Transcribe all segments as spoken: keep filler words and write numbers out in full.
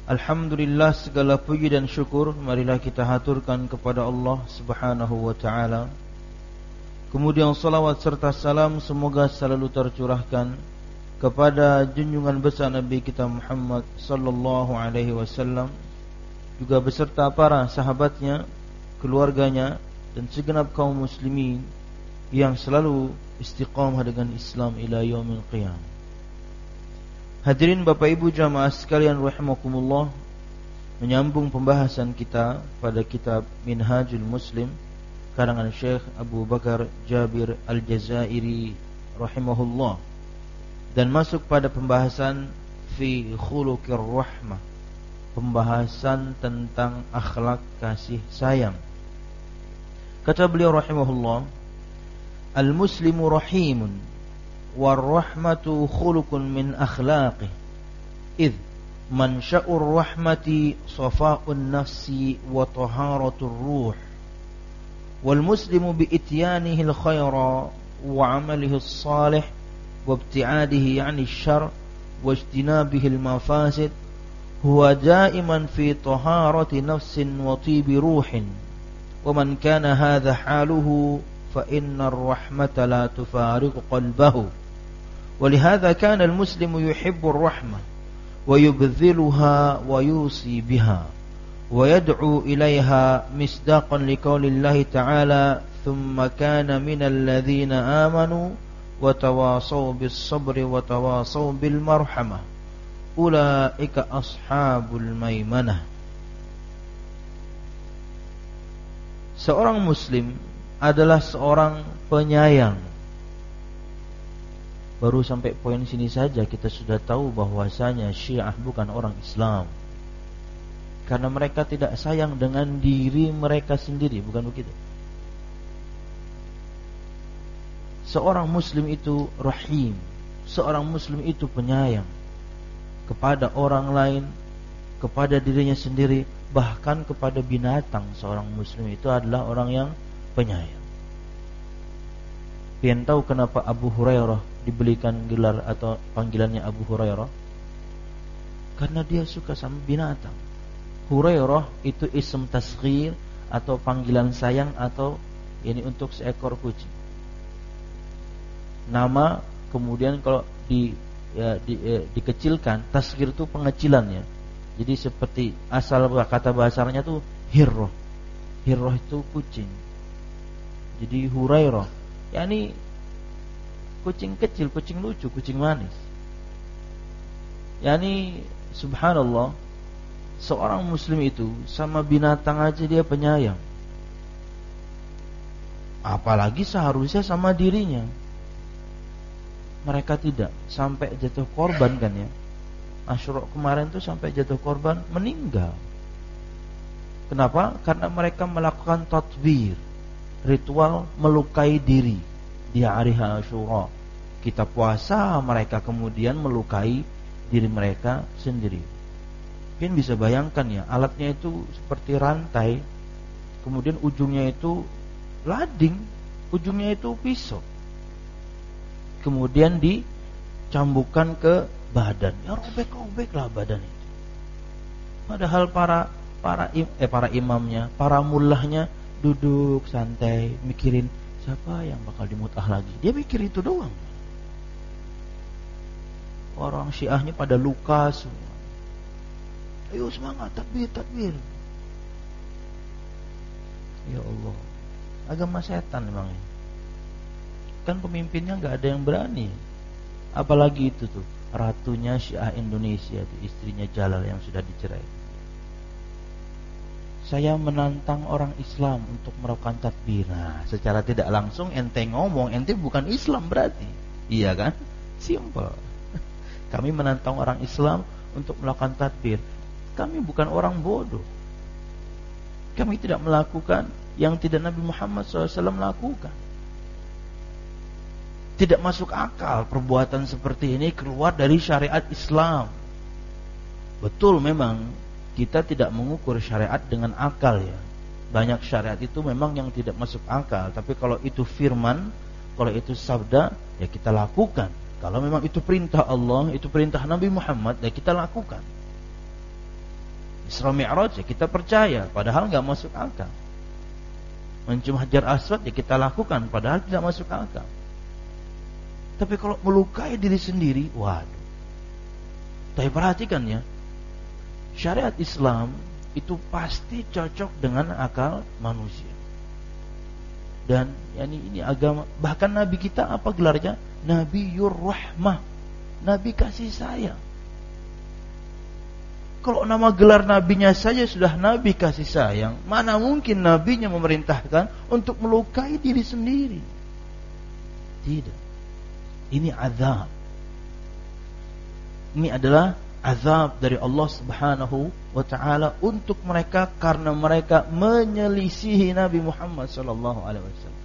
Alhamdulillah, segala puji dan syukur marilah kita haturkan kepada Allah Subhanahu wa ta'ala. Kemudian salawat serta salam semoga selalu tercurahkan kepada junjungan besar Nabi kita Muhammad sallallahu alaihi wasallam, juga beserta para sahabatnya, keluarganya, dan segenap kaum muslimin yang selalu istiqamah dengan Islam ila yaumil qiyamah. Hadirin Bapak Ibu jamaah sekalian rahimakumullah, menyambung pembahasan kita pada kitab Minhajul Muslim karangan Syekh Abu Bakar Jabir Al-Jazairi rahimahullah, dan masuk pada pembahasan fi khuluqir rahmah, pembahasan tentang akhlak kasih sayang. Kata beliau rahimahullah, al-muslimu rahimun والرحمة خلق من أخلاقه إذ منشأ الرحمة صفاء النفس وطهارة الروح، والمسلم بإتيانه الخير وعمله الصالح وابتعاده عن الشر واجتنابه المفاسد هو دائما في طهارة نفس وطيب روح، ومن كان هذا حاله فإن الرحمة لا تفارق قلبه. ولهذا كان المسلم يحب الرحمة ويبذلها ويوصي بها ويدعو إليها مصداقا لقول الله تعالى ثم كان من الذين آمنوا وتواصوا بالصبر وتواصوا بالمرحمة أولئك أصحاب الميمنة. Seorang muslim adalah seorang penyayang. Baru sampai poin sini saja kita sudah tahu bahwasanya Syiah bukan orang Islam, karena mereka tidak sayang dengan diri mereka sendiri, bukan begitu? Seorang muslim itu rahim, seorang muslim itu penyayang kepada orang lain, kepada dirinya sendiri, bahkan kepada binatang. Seorang muslim itu adalah orang yang penyayang. Pian tahu kenapa Abu Hurairah diberikan gelar atau panggilannya Abu Hurairah? Karena dia suka sama binatang. Hurairah itu ism tasghir atau panggilan sayang, atau ini untuk seekor kucing. Nama kemudian kalau di, ya, di eh, dikecilkan, tasghir itu pengecilannya. Jadi seperti asal kata bahasanya tuh hirroh. Hirroh itu kucing. Jadi Hurairah, yakni kucing kecil, kucing lucu, kucing manis. Yani subhanallah, seorang muslim itu sama binatang aja dia penyayang, apalagi seharusnya sama dirinya. Mereka tidak sampai jatuh korban kan ya. Asyura kemarin tuh sampai jatuh korban, meninggal. Kenapa? Karena mereka melakukan tatbir, ritual melukai diri di hari Asyura. Kita puasa, mereka kemudian melukai diri mereka sendiri. Mungkin bisa bayangkan ya, alatnya itu seperti rantai, kemudian ujungnya itu lading, ujungnya itu pisau, kemudian dicambukkan ke badan. Ya robek-robeklah badan itu. Padahal para para im, eh para imamnya, para mullahnya duduk santai mikirin siapa yang bakal dimutah lagi. Dia mikir itu doang. Orang Syiahnya pada luka semua. Ayo semangat, takbir, takbir. Ya Allah, agama setan memang ini. Kan pemimpinnya nggak ada yang berani. Apalagi itu tuh ratunya Syiah Indonesia, tuh, istrinya Jalal yang sudah dicerai. Saya menantang orang Islam untuk melakukan takbir. Nah, secara tidak langsung ente ngomong, ente bukan Islam berarti. Iya kan? Simple. Kami menantang orang Islam untuk melakukan takbir. Kami bukan orang bodoh. Kami tidak melakukan yang tidak Nabi Muhammad shallallahu alaihi wasallam lakukan. Tidak masuk akal perbuatan seperti ini keluar dari syariat Islam. Betul, memang kita tidak mengukur syariat dengan akal ya. Banyak syariat itu memang yang tidak masuk akal. Tapi kalau itu firman, kalau itu sabda, ya kita lakukan. Kalau memang itu perintah Allah, itu perintah Nabi Muhammad, ya kita lakukan. Isra Mi'raj ya kita percaya, padahal nggak masuk akal. Mencium Hajar Aswad ya kita lakukan, padahal tidak masuk akal. Tapi kalau melukai diri sendiri, waduh. Tapi perhatikan ya, syariat Islam itu pasti cocok dengan akal manusia. Dan yani ini agama, bahkan Nabi kita apa gelarnya? Nabiyur Rahmah, Nabi kasih sayang. Kalau nama gelar nabinya saja sudah Nabi kasih sayang, mana mungkin nabinya memerintahkan untuk melukai diri sendiri? Tidak. Ini azab. Ini adalah azab dari Allah Subhanahu wa taala untuk mereka karena mereka menyelisihi Nabi Muhammad sallallahu alaihi wasallam.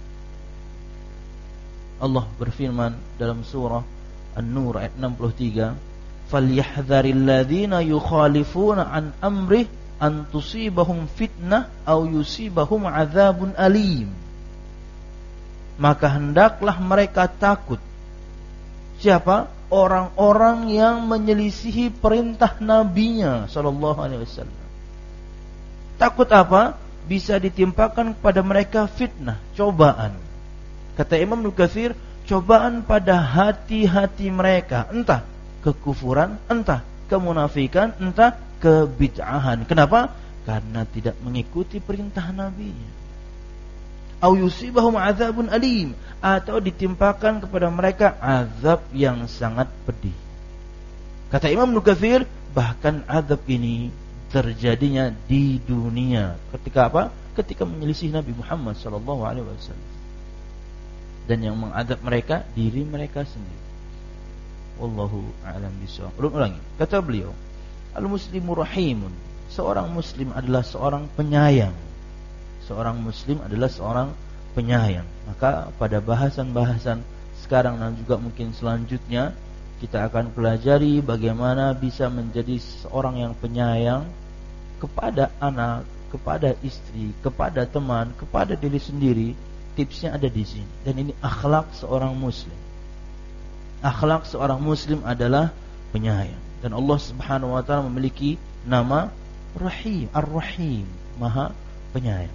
Allah berfirman dalam surah An-Nur ayat enam puluh tiga, "Falyahdharil ladzina yukhalifuna an amrih an tusibahum fitnah aw yusibahum adzabun alim." Maka hendaklah mereka takut. Siapa? Orang-orang yang menyelisihi perintah nabinya sallallahu alaihi wasallam. Takut apa? Bisa ditimpakan kepada mereka fitnah, cobaan. Kata Imam Nukatsir, cobaan pada hati-hati mereka, entah kekufuran, entah kemunafikan, entah kebid'ahan. Kenapa? Karena tidak mengikuti perintah nabinya. Au yusibahum adzabun alim, atau ditimpakan kepada mereka azab yang sangat pedih. Kata Imam Nukatsir, bahkan azab ini terjadinya di dunia. Ketika apa? Ketika menyelisih Nabi Muhammad sallallahu alaihi wasallam. Dan yang mengadab mereka diri mereka sendiri. Wallahu a'lam bishawab. Ulangi. Kata beliau, al-muslimu rahimun. Seorang muslim adalah seorang penyayang. Seorang muslim adalah seorang penyayang. Maka pada bahasan-bahasan sekarang dan juga mungkin selanjutnya kita akan pelajari bagaimana bisa menjadi seorang yang penyayang kepada anak, kepada istri, kepada teman, kepada diri sendiri. Tipsnya ada di sini. Dan ini akhlak seorang muslim. Akhlak seorang muslim adalah penyayang. Dan Allah Subhanahu wa taala memiliki nama Rahim, Ar-Rahim, Maha Penyayang.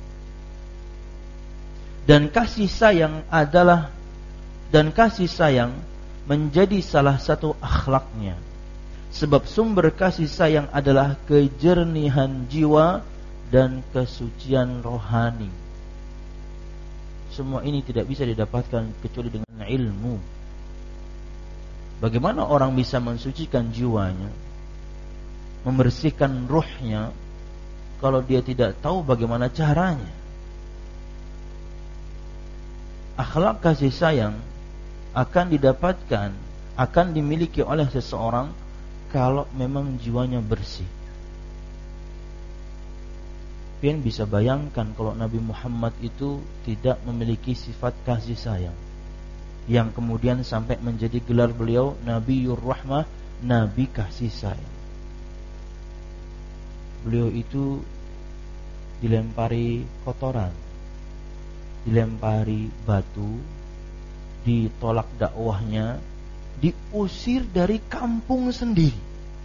Dan kasih sayang adalah dan kasih sayang menjadi salah satu akhlaknya. Sebab sumber kasih sayang adalah kejernihan jiwa dan kesucian rohani. Semua ini tidak bisa didapatkan kecuali dengan ilmu. Bagaimana orang bisa mensucikan jiwanya, membersihkan ruhnya, kalau dia tidak tahu bagaimana caranya? Akhlak kasih sayang akan didapatkan, akan dimiliki oleh seseorang kalau memang jiwanya bersih. Pian bisa bayangkan kalau Nabi Muhammad itu tidak memiliki sifat kasih sayang, yang kemudian sampai menjadi gelar beliau Nabiyur Rahmah, Nabi kasih sayang. Beliau itu dilempari kotoran, dilempari batu, ditolak dakwahnya, diusir dari kampung sendiri.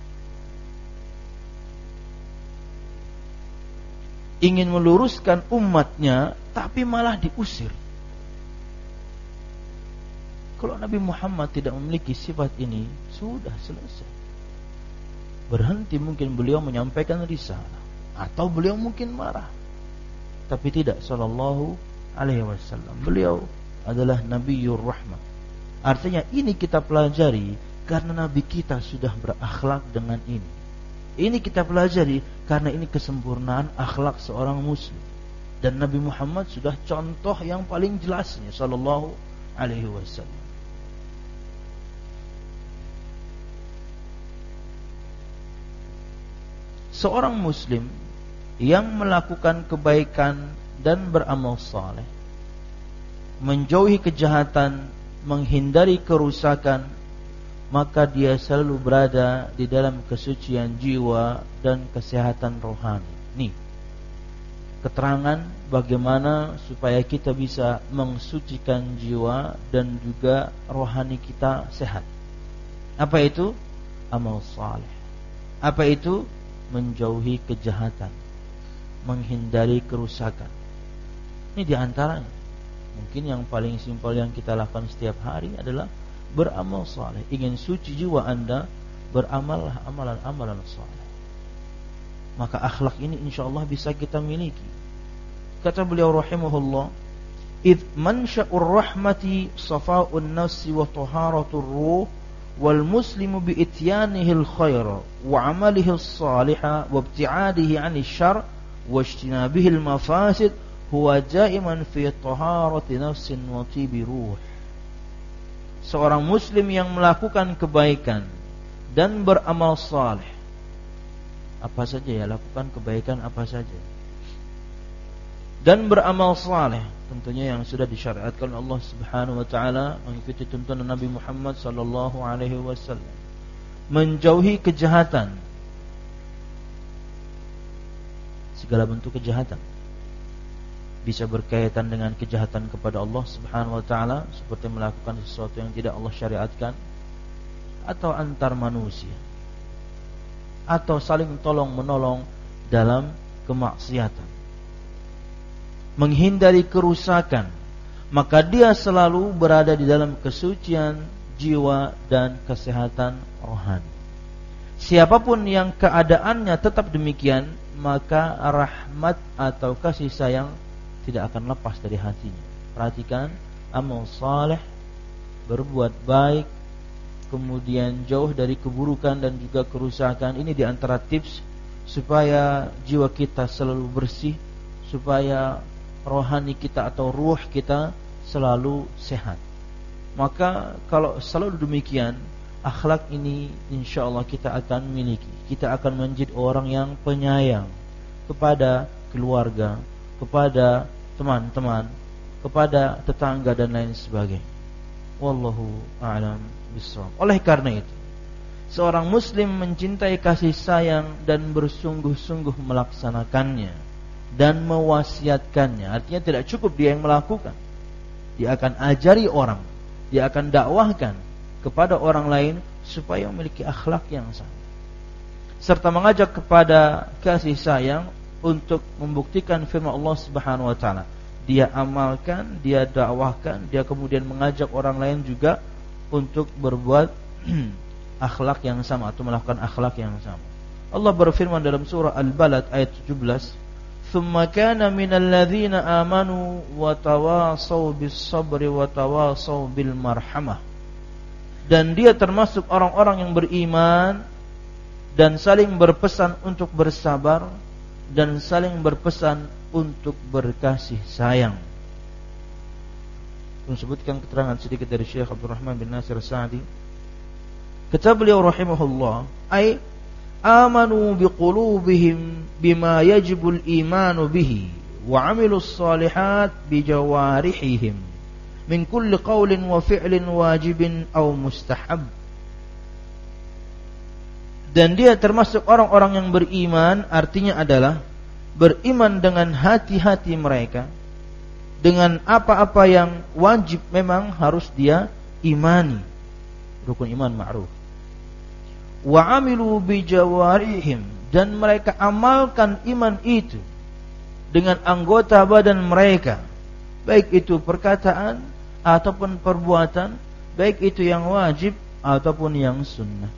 Ingin meluruskan umatnya, tapi malah diusir. Kalau Nabi Muhammad tidak memiliki sifat ini, sudah selesai. Berhenti mungkin beliau menyampaikan risalah, atau beliau mungkin marah. Tapi tidak, sallallahu alaihi wasallam. Beliau adalah Nabiyur Rahmah. Artinya ini kita pelajari karena Nabi kita sudah berakhlak dengan ini. Ini kita pelajari karena ini kesempurnaan akhlak seorang muslim. Dan Nabi Muhammad sudah contoh yang paling jelasnya sallallahu alaihi wasallam. Seorang muslim yang melakukan kebaikan dan beramal saleh, menjauhi kejahatan, menghindari kerusakan, maka dia selalu berada di dalam kesucian jiwa dan kesehatan rohani. Nih, keterangan bagaimana supaya kita bisa mensucikan jiwa dan juga rohani kita sehat. Apa itu? Amal saleh. Apa itu? menjauhi kejahatan, menghindari kerusakan. Ini diantaranya. Mungkin yang paling simpel yang kita lakukan setiap hari adalah beramal saleh. Ingin suci jiwa Anda, beramallah amalan-amalan saleh. Maka akhlak ini insyaallah bisa kita miliki. Kata beliau rahimahullah, "Id mansya'ur rahmati safa'un nafsi wa taharatur ruh wal muslimu bi ityanihil khaira wa 'amalihi as-salihah wa ibti'adihi 'anil syarr wa ijtinabihil mafasid huwa ja'iman fi taharati nafsin wa tibi ruh." Seorang muslim yang melakukan kebaikan dan beramal saleh, apa saja ya, lakukan kebaikan apa saja, dan beramal saleh, tentunya yang sudah disyariatkan Allah Subhanahu wa taala, mengikuti tuntunan Nabi Muhammad sallallahu alaihi wasallam, menjauhi kejahatan, segala bentuk kejahatan, bisa berkaitan dengan kejahatan kepada Allah Subhanahu wa taala seperti melakukan sesuatu yang tidak Allah syariatkan, atau antar manusia, atau saling tolong menolong dalam kemaksiatan, menghindari kerusakan, maka dia selalu berada di dalam kesucian jiwa dan kesehatan rohani. Siapapun yang keadaannya tetap demikian, maka rahmat atau kasih sayang tidak akan lepas dari hatinya. Perhatikan, amal saleh, berbuat baik, kemudian jauh dari keburukan dan juga kerusakan. Ini di antara tips supaya jiwa kita selalu bersih, supaya rohani kita atau ruh kita selalu sehat. Maka kalau selalu demikian, akhlak ini insyaallah kita akan miliki. Kita akan menjadi orang yang penyayang kepada keluarga, kepada teman-teman, kepada tetangga dan lain sebagainya. Wallahu a'lam bishawab. Oleh karena itu, seorang muslim mencintai kasih sayang dan bersungguh-sungguh melaksanakannya dan mewasiatkannya. Artinya tidak cukup dia yang melakukan, dia akan ajari orang, dia akan dakwahkan kepada orang lain supaya memiliki akhlak yang sama, serta mengajak kepada kasih sayang untuk membuktikan firman Allah Subhanahu wa taala. Dia amalkan, dia dakwahkan, dia kemudian mengajak orang lain juga untuk berbuat akhlak yang sama atau melakukan akhlak yang sama. Allah berfirman dalam surah Al-Balad ayat tujuh belas, "Tsumma kana minal ladzina amanu wa tawasaw bis sabri wa tawasaw bil marhamah." Dan dia termasuk orang-orang yang beriman dan saling berpesan untuk bersabar dan saling berpesan untuk berkasih sayang. Disebutkan keterangan sedikit dari Syekh Abdul Rahman bin Nasir Sa'di. Kata beliau rahimahullah, ay amanu biqulubihim bima yajibul imanu bihi wa amilus salihat bijawarihihim min kulli qawlin wa fi'lin wajibin aw mustahab. Dan dia termasuk orang-orang yang beriman, artinya adalah beriman dengan hati-hati mereka, dengan apa-apa yang wajib memang harus dia imani, rukun iman ma'ruf. Wa amilu bijawarihim, dan mereka amalkan iman itu dengan anggota badan mereka, baik itu perkataan ataupun perbuatan, baik itu yang wajib ataupun yang sunnah.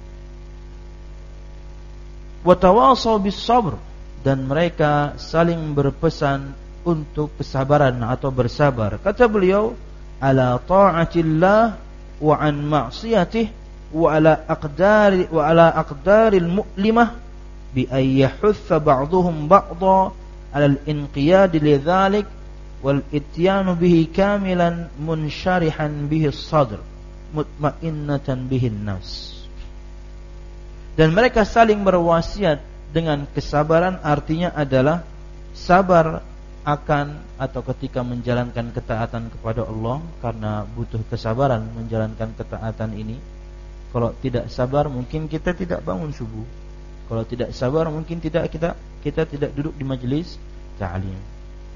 Wa tawasaw bis sabr, dan mereka saling berpesan untuk kesabaran atau bersabar. Kata beliau, ala ta'atillah wa an ma'siyatih wa ala aqdari wa ala aqdaril mu'limah bi ay yahutha ba'dhum ba'dha ala al-inqiyad lidzalik wal ityanu bihi kamilan munsharihan bihi as-sadr mutmainnatan bihi an-nafs. Dan mereka saling berwasiat dengan kesabaran, artinya adalah sabar akan atau ketika menjalankan ketaatan kepada Allah, karena butuh kesabaran menjalankan ketaatan ini. Kalau tidak sabar mungkin kita tidak bangun subuh. Kalau tidak sabar mungkin tidak kita kita tidak duduk di majelis ta'lim.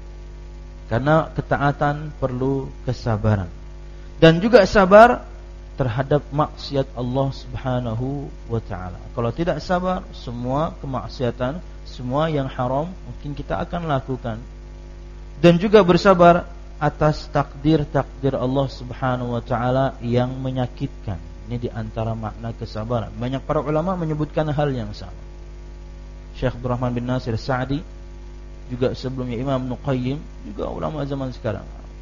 Karena ketaatan perlu kesabaran. Dan juga sabar terhadap maksiat Allah Subhanahu wa taala. Kalau tidak sabar, semua kemaksiatan, semua yang haram mungkin kita akan lakukan. Dan juga bersabar atas takdir-takdir Allah Subhanahu wa taala yang menyakitkan. Ini di antara makna kesabaran. Banyak para ulama menyebutkan hal yang sama. Syekh Abdul Rahman bin Nasir Sa'di, juga sebelumnya Imam Ibnu Qayyim, juga ulama zaman sekarang.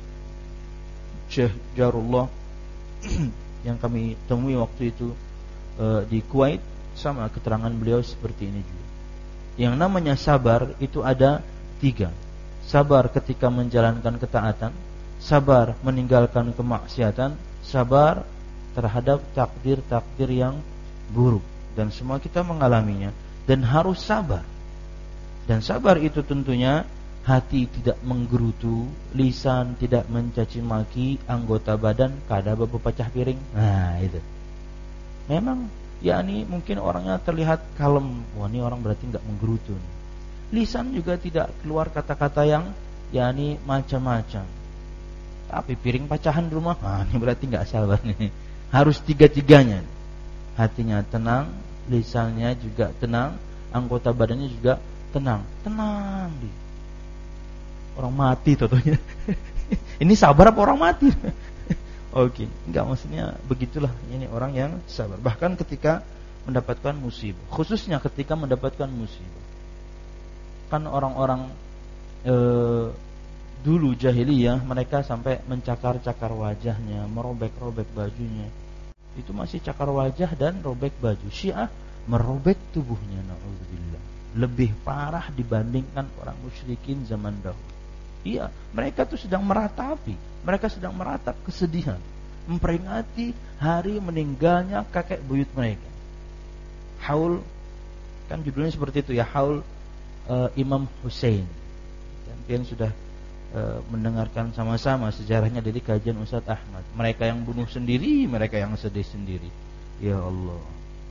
Syekh Jarullah yang kami temui waktu itu e, di Kuwait, sama keterangan beliau seperti ini juga. Yang namanya sabar itu ada tiga. Sabar ketika menjalankan ketaatan, sabar meninggalkan kemaksiatan, sabar terhadap takdir-takdir yang buruk. Dan semua kita mengalaminya. Dan harus sabar. Dan sabar itu tentunya hati tidak menggerutu, lisan tidak mencaci maki, anggota badan kada berpecah piring. Nah itu. Memang yakni mungkin orangnya terlihat kalem. Wah, ini orang berarti enggak menggerutu. Lisan juga tidak keluar kata-kata yang yakni macam-macam. Tapi piring pecahan di rumah, nah ini berarti enggak sabar nih. Harus tiga-tiganya. Hatinya tenang, lisannya juga tenang, anggota badannya juga tenang. Tenang di. Orang mati tentunya. Ini sabar apa orang mati? Oke, enggak, maksudnya begitulah ini orang yang sabar. Bahkan ketika mendapatkan musibah, khususnya ketika mendapatkan musibah. Kan orang-orang e, dulu jahiliyah mereka sampai mencakar-cakar wajahnya, merobek-robek bajunya. Itu masih cakar wajah dan robek baju. Syiah merobek tubuhnya, na'udzubillah. Lebih parah dibandingkan orang musyrikin zaman dahulu. Iya, mereka tuh sedang meratapi, mereka sedang meratap kesedihan, memperingati hari meninggalnya kakek buyut mereka. Haul, kan judulnya seperti itu ya, Haul uh, Imam Hussein. Kalian sudah uh, mendengarkan sama-sama sejarahnya dari kajian Ustadz Ahmad. Mereka yang bunuh sendiri, mereka yang sedih sendiri. Ya Allah.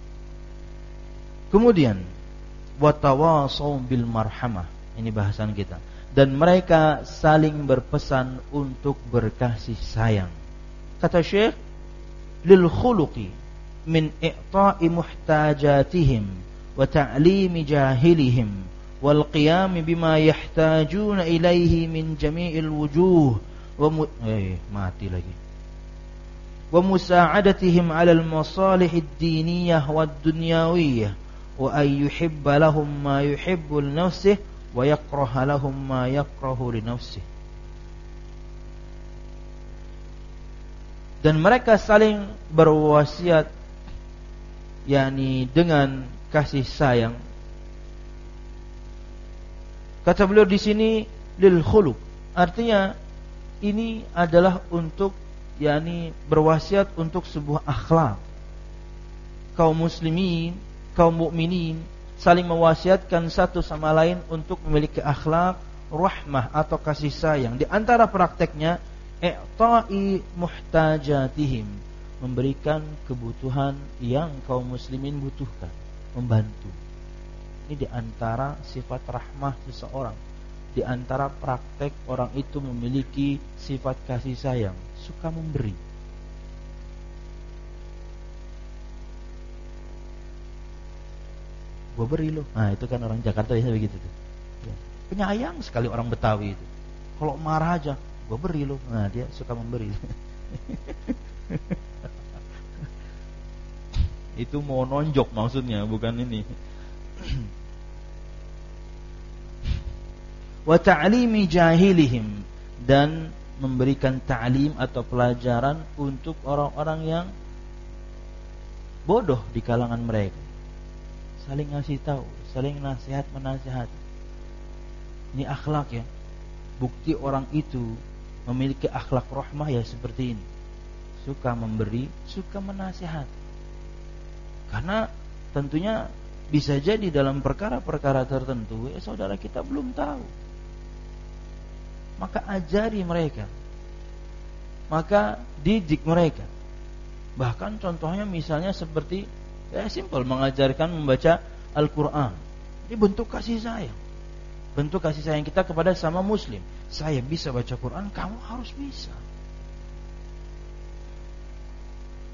Kemudian, watawasaw bil marhamah. Ini bahasan kita. Dan mereka saling berpesan untuk berkasih sayang. Kata Syekh, lil khuluqi min i'ta'i muhtajatihim wa ta'limi jahilihim wal qiyam bima yahtajuna ilaihi min jami'il wujuh wa mu- eh mati lagi. Wa musa'adatihim 'ala al-masalih ad-diniyah wad-dunyawiyah wa ay yuhibba lahum ma yuhibbu li nafsihi wa yakraha lahum ma yakrahu li nafsihi. Dan mereka saling berwasiat yakni dengan kasih sayang. Kata beliau di sini lil khuluq, artinya ini adalah untuk yakni berwasiat untuk sebuah akhlak. Kaum muslimin, kaum mukminin saling mewasiatkan satu sama lain untuk memiliki akhlak rahmah atau kasih sayang. Di antara prakteknya i'ta'i muhtajatihim, memberikan kebutuhan yang kaum muslimin butuhkan, membantu. Ini di antara sifat rahmah seseorang. Di antara praktek orang itu memiliki sifat kasih sayang, suka memberi. Gue beri lo. Nah itu kan orang Jakarta biasanya begitu tuh. Ya. Penyayang sekali orang Betawi itu. Kalau marah aja, gue beri lo. Nah dia suka memberi. Itu mau nonjok maksudnya, bukan ini. Wa ta'limi jahilihim, dan memberikan ta'lim atau pelajaran untuk orang-orang yang bodoh di kalangan mereka. Saling ngasih tahu, saling nasihat menasihat. Ini akhlak ya. Bukti orang itu memiliki akhlak rahmah ya seperti ini. Suka memberi, suka menasihat. Karena tentunya bisa jadi dalam perkara-perkara tertentu ya saudara kita belum tahu. Maka ajari mereka. Maka didik mereka. Bahkan contohnya misalnya seperti ya simpel, mengajarkan membaca Al-Quran. Ini bentuk kasih sayang. Bentuk kasih sayang kita kepada sama muslim. Saya bisa baca Quran, kamu harus bisa.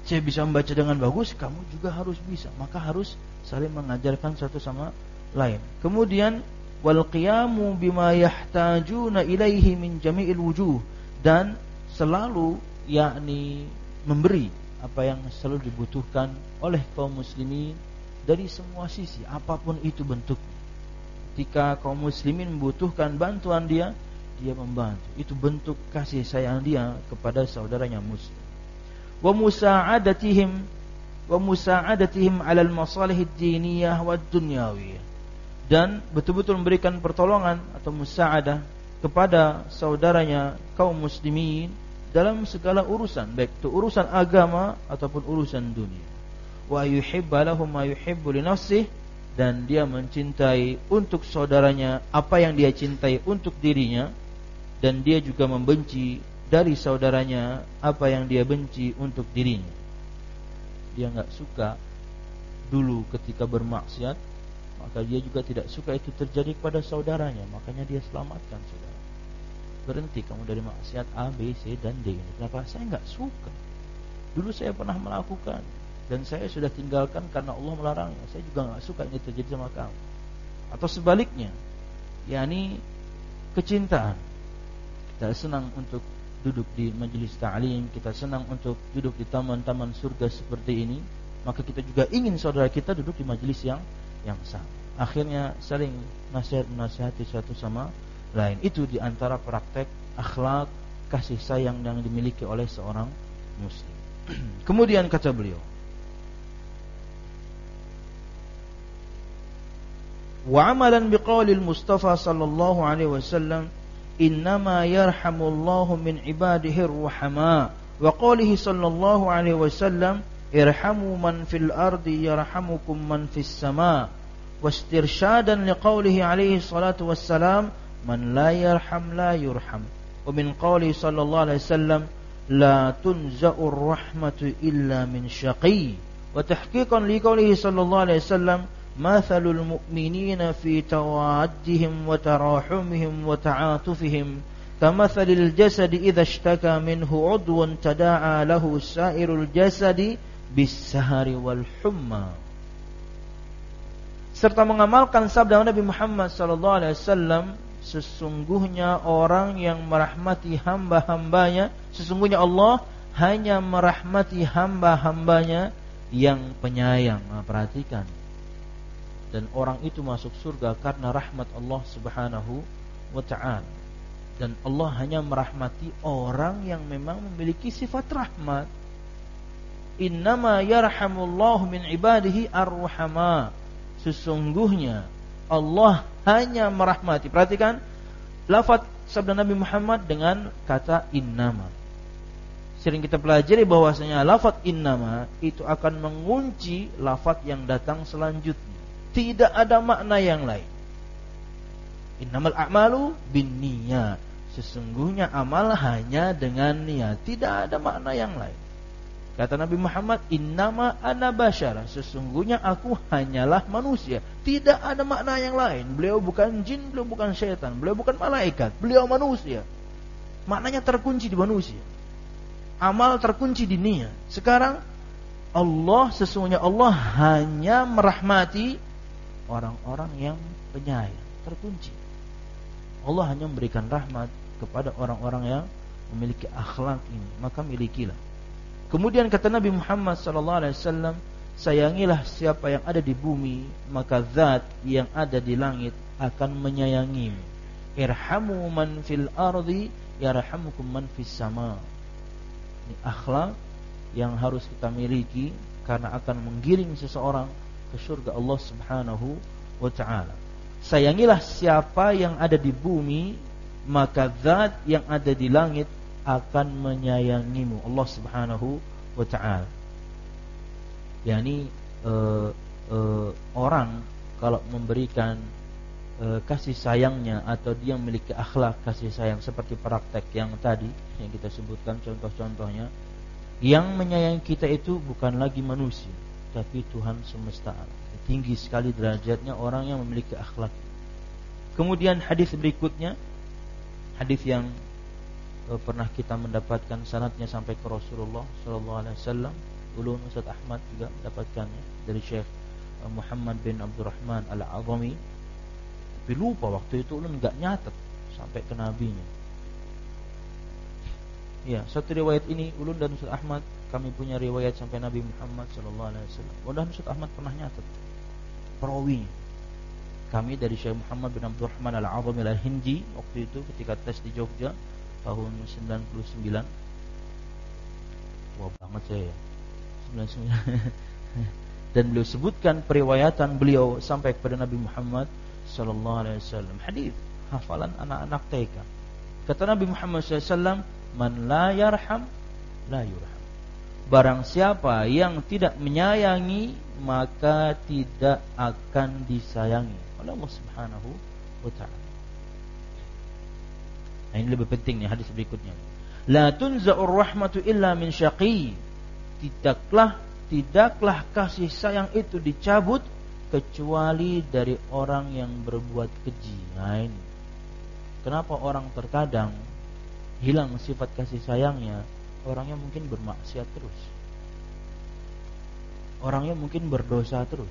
saya bisa membaca dengan bagus, kamu juga harus bisa. Maka harus saling mengajarkan satu sama lain. Kemudian wal qiyamu bima yahtajuna ilaihi min jami'il wujuh, dan selalu yakni memberi apa yang selalu dibutuhkan oleh kaum muslimin dari semua sisi, apapun itu bentuknya. Ketika kaum muslimin membutuhkan bantuan dia, dia membantu. Itu bentuk kasih sayang dia kepada saudaranya muslim. Wa musa'adatihim wa musa'adatihim 'alal masalihid diniyah wad dunyawiyah, dan betul-betul memberikan pertolongan atau musa'adah kepada saudaranya kaum muslimin dalam segala urusan, baik itu urusan agama ataupun urusan dunia. Wa yuhibbu lahum ma yuhibbu li nafsihi, dan dia mencintai untuk saudaranya apa yang dia cintai untuk dirinya, dan dia juga membenci dari saudaranya apa yang dia benci untuk dirinya. Dia enggak suka dulu ketika bermaksiat, maka dia juga tidak suka itu terjadi kepada saudaranya, makanya dia selamatkan saudara. Berhenti kamu dari maksiat A, B, C, dan D. Kenapa? Saya enggak suka. Dulu saya pernah melakukan dan saya sudah tinggalkan karena Allah melarangnya. Saya juga enggak suka ini terjadi sama kamu. Atau sebaliknya, yakni kecintaan. Kita senang untuk duduk di majelis ta'lim, kita senang untuk duduk di taman-taman surga seperti ini, maka kita juga ingin saudara kita duduk di majelis yang yang sama. Akhirnya saling nasihat-nasihati satu sama lain. Itu di antara praktek akhlak kasih sayang yang dimiliki oleh seorang muslim. Kemudian kata beliau, wa amalan biqaulil Mustafa sallallahu alaihi wasallam, innama yarhamullahu min ibadihi ar-ruhama, wa qaulihi sallallahu alaihi wasallam, irhamu man fil ardi yarhamukum man fis sama, wastirsyaadan liqaulihi alaihi salatu wassalam, man la yarham la yurham, wa min qaulihi sallallahu alaihi wasallam, la tunza'ur rahmatu illa min syaqi, wa tahqiqan liqaulihi sallallahu alaihi wasallam, mathalul mu'minina fi tawaddihim wa tarahumihim wa ta'atufihim kamathalil jasadi idza ishtaka minhu 'udwun tada'a lahu sa'irul jasadi bis-sahari wal humma. Serta mengamalkan sabda Nabi Muhammad sallallahu alaihi wasallam, sesungguhnya orang yang merahmati hamba-hambanya, sesungguhnya Allah hanya merahmati hamba-hambanya yang penyayang. Nah, perhatikan. Dan orang itu masuk surga karena rahmat Allah Subhanahu wa ta'ala. Dan Allah hanya merahmati orang yang memang memiliki sifat rahmat. Innama yarhamullahu min ibadihi ar-ruhama. Sesungguhnya Allah hanya merahmati. Perhatikan lafaz sabda Nabi Muhammad dengan kata innama. Sering kita pelajari bahwasanya lafaz innama itu akan mengunci lafaz yang datang selanjutnya. Tidak ada makna yang lain. Innamal a'malu binniyat. Sesungguhnya amal hanya dengan niat, tidak ada makna yang lain. Kata Nabi Muhammad, innama ana basyara, sesungguhnya aku hanyalah manusia. Tidak ada makna yang lain. Beliau bukan jin, beliau bukan syaitan, beliau bukan malaikat, beliau manusia. Maknanya terkunci di manusia. Amal terkunci di niat. Sekarang Allah, sesungguhnya Allah hanya merahmati orang-orang yang penyayang, terkunci. Allah hanya memberikan rahmat kepada orang-orang yang memiliki akhlak ini, maka milikilah. Kemudian kata Nabi Muhammad sallallahu alaihi wasallam, sayangilah siapa yang ada di bumi, maka zat yang ada di langit akan menyayangimu. Irhamu man fil ardi yarhamukum man fis sama. Ini akhlak yang harus kita miliki karena akan menggiring seseorang ke surga Allah Subhanahu wa ta'ala. Sayangilah siapa yang ada di bumi, maka zat yang ada di langit akan menyayangimu. Allah Subhanahu wa ta'ala. Yani uh, uh, orang kalau memberikan uh, kasih sayangnya, atau dia memiliki akhlak kasih sayang seperti praktek yang tadi yang kita sebutkan contoh-contohnya, yang menyayangi kita itu bukan lagi manusia, tapi Tuhan semesta alam. Tinggi sekali derajatnya orang yang memiliki akhlak. Kemudian hadis berikutnya, hadis yang e, pernah kita mendapatkan sanadnya sampai ke Rasulullah sallallahu alaihi wasallam, ulun Ustaz Ahmad juga mendapatkannya dari Syekh Muhammad bin Abdurrahman Al-Azami. Tapi lupa waktu itu ulun enggak nyatet sampai ke nabinya. Ya, satu riwayat ini ulun dan Ustaz Ahmad kami punya riwayat sampai Nabi Muhammad sallallahu alaihi wasallam. Mudah-mudahan Ustaz Ahmad pernah nyatet perawinya. Kami dari Syekh Muhammad bin Abdurrahman Al-Azami Al-Hindi waktu itu ketika tes di Jogja tahun sembilan puluh sembilan. Wah banget saya ya. sembilan puluh sembilan. Dan beliau sebutkan periwayatan beliau sampai kepada Nabi Muhammad sallallahu alaihi wasallam. Hadis hafalan anak-anak T K. Kata Nabi Muhammad sallallahu alaihi wasallam, "Man la yarham la yurham." Barang siapa yang tidak menyayangi maka tidak akan disayangi oleh Allah Subhanahu wa taala. Nah, ini lebih penting nih hadis berikutnya. La tunza'ur rahmatu illa min syaqi. Tidaklah tidaklah kasih sayang itu dicabut kecuali dari orang yang berbuat keji. Nah, ini. Kenapa orang terkadang hilang sifat kasih sayangnya? Orangnya mungkin bermaksiat terus. Orangnya mungkin berdosa terus.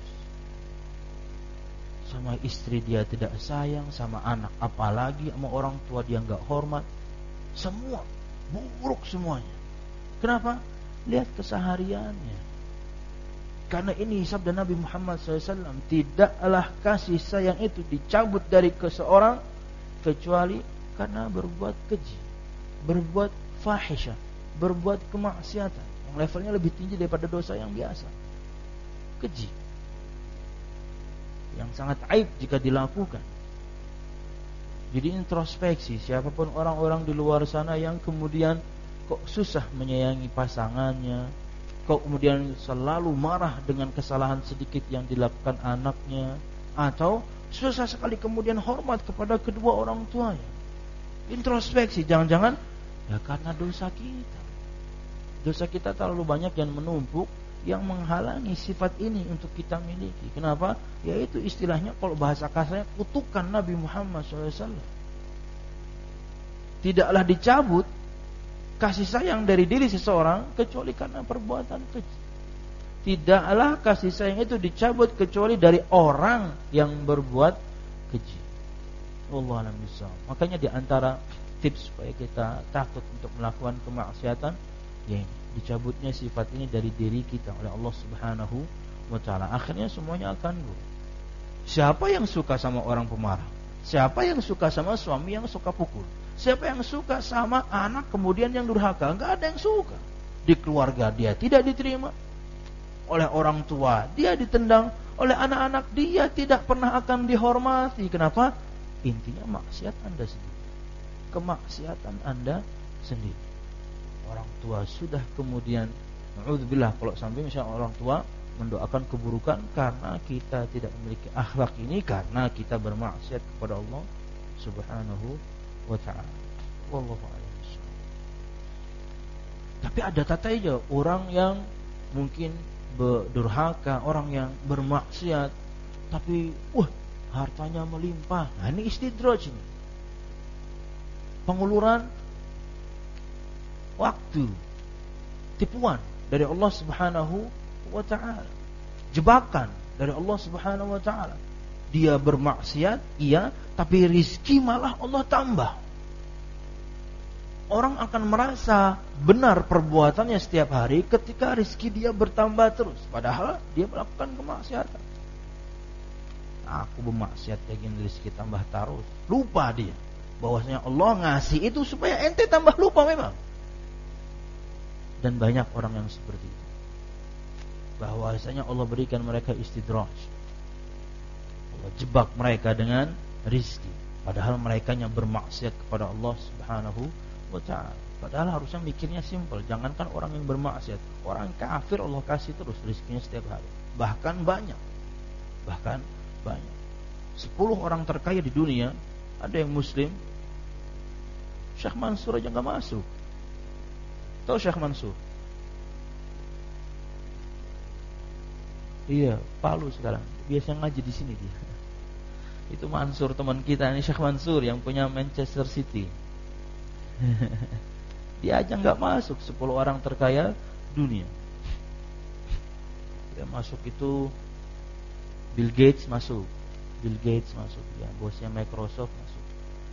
Sama istri dia tidak sayang, sama anak apalagi, sama orang tua dia enggak hormat. Semua buruk semuanya. Kenapa? Lihat kesehariannya. Karena ini sabda Nabi Muhammad sallallahu alaihi wasallam, tidaklah kasih sayang itu dicabut dari seseorang kecuali karena berbuat keji, berbuat fahisyah, berbuat kemaksiatan yang levelnya lebih tinggi daripada dosa yang biasa. Keji yang sangat aib jika dilakukan. Jadi introspeksi, siapapun orang-orang di luar sana yang kemudian kok susah menyayangi pasangannya, kok kemudian selalu marah dengan kesalahan sedikit yang dilakukan anaknya, atau susah sekali kemudian hormat kepada kedua orang tuanya. Introspeksi, jangan-jangan ya karena dosa kita. Dosa kita terlalu banyak yang menumpuk, yang menghalangi sifat ini untuk kita miliki. Kenapa? Yaitu istilahnya kalau bahasa kasarnya kutukan Nabi Muhammad shallallahu alaihi wasallam. Tidaklah dicabut kasih sayang dari diri seseorang kecuali karena perbuatan keji. Tidaklah kasih sayang itu dicabut kecuali dari orang yang berbuat keji. Wallahu a'lam bishawab. Makanya di antara tips supaya kita takut untuk melakukan kemaksiatan, ya ini, dicabutnya sifat ini dari diri kita oleh Allah Subhanahu wa taala. Akhirnya semuanya akan buruk. Siapa yang suka sama orang pemarah? Siapa yang suka sama suami yang suka pukul? Siapa yang suka sama anak kemudian yang durhaka? Enggak ada yang suka. Di keluarga dia tidak diterima, oleh orang tua dia ditendang, oleh anak-anak dia tidak pernah akan dihormati. Kenapa? Intinya maksiat Anda sendiri, kemaksiatan Anda sendiri. Orang tua sudah kemudian, na'udzubillah, kalau sampai misalnya orang tua mendoakan keburukan karena kita tidak memiliki akhlak ini, karena kita bermaksiat kepada Allah Subhanahu wa ta'ala. Wallahu a'lam. Tapi ada tatanya orang yang mungkin berdurhaka, orang yang bermaksiat, tapi wah hartanya melimpah. Nah, ini istidraj ini. Penguluran waktu, tipuan dari Allah Subhanahu wa ta'ala, jebakan dari Allah Subhanahu wa ta'ala. Dia bermaksiat, iya, tapi rizki malah Allah tambah. Orang akan merasa benar perbuatannya setiap hari ketika rizki dia bertambah terus, padahal dia melakukan kemaksiatan. Aku bermaksiat kayak gini, rizki tambah terus. Lupa dia bahwasanya Allah ngasih itu supaya ente tambah lupa memang. Dan banyak orang yang seperti itu, bahwasanya Allah berikan mereka istidraj, Allah jebak mereka dengan rizki, padahal mereka yang bermaksiat kepada Allah Subhanahu wa ta'ala. Padahal harusnya mikirnya simpel. Jangankan orang yang bermaksiat, orang kafir Allah kasih terus rizkinya setiap hari, bahkan banyak. Bahkan banyak. Sepuluh orang terkaya di dunia, ada yang muslim. Syekh Mansur aja gak masuk. Tahu Syekh Mansur? Iya, Palu sekarang. Biasa ngaji di sini dia. Itu Mansur teman kita, ini Syekh Mansur yang punya Manchester City. Dia aja nggak masuk sepuluh orang terkaya dunia. Yang masuk itu Bill Gates masuk, Bill Gates masuk, ya bosnya Microsoft masuk.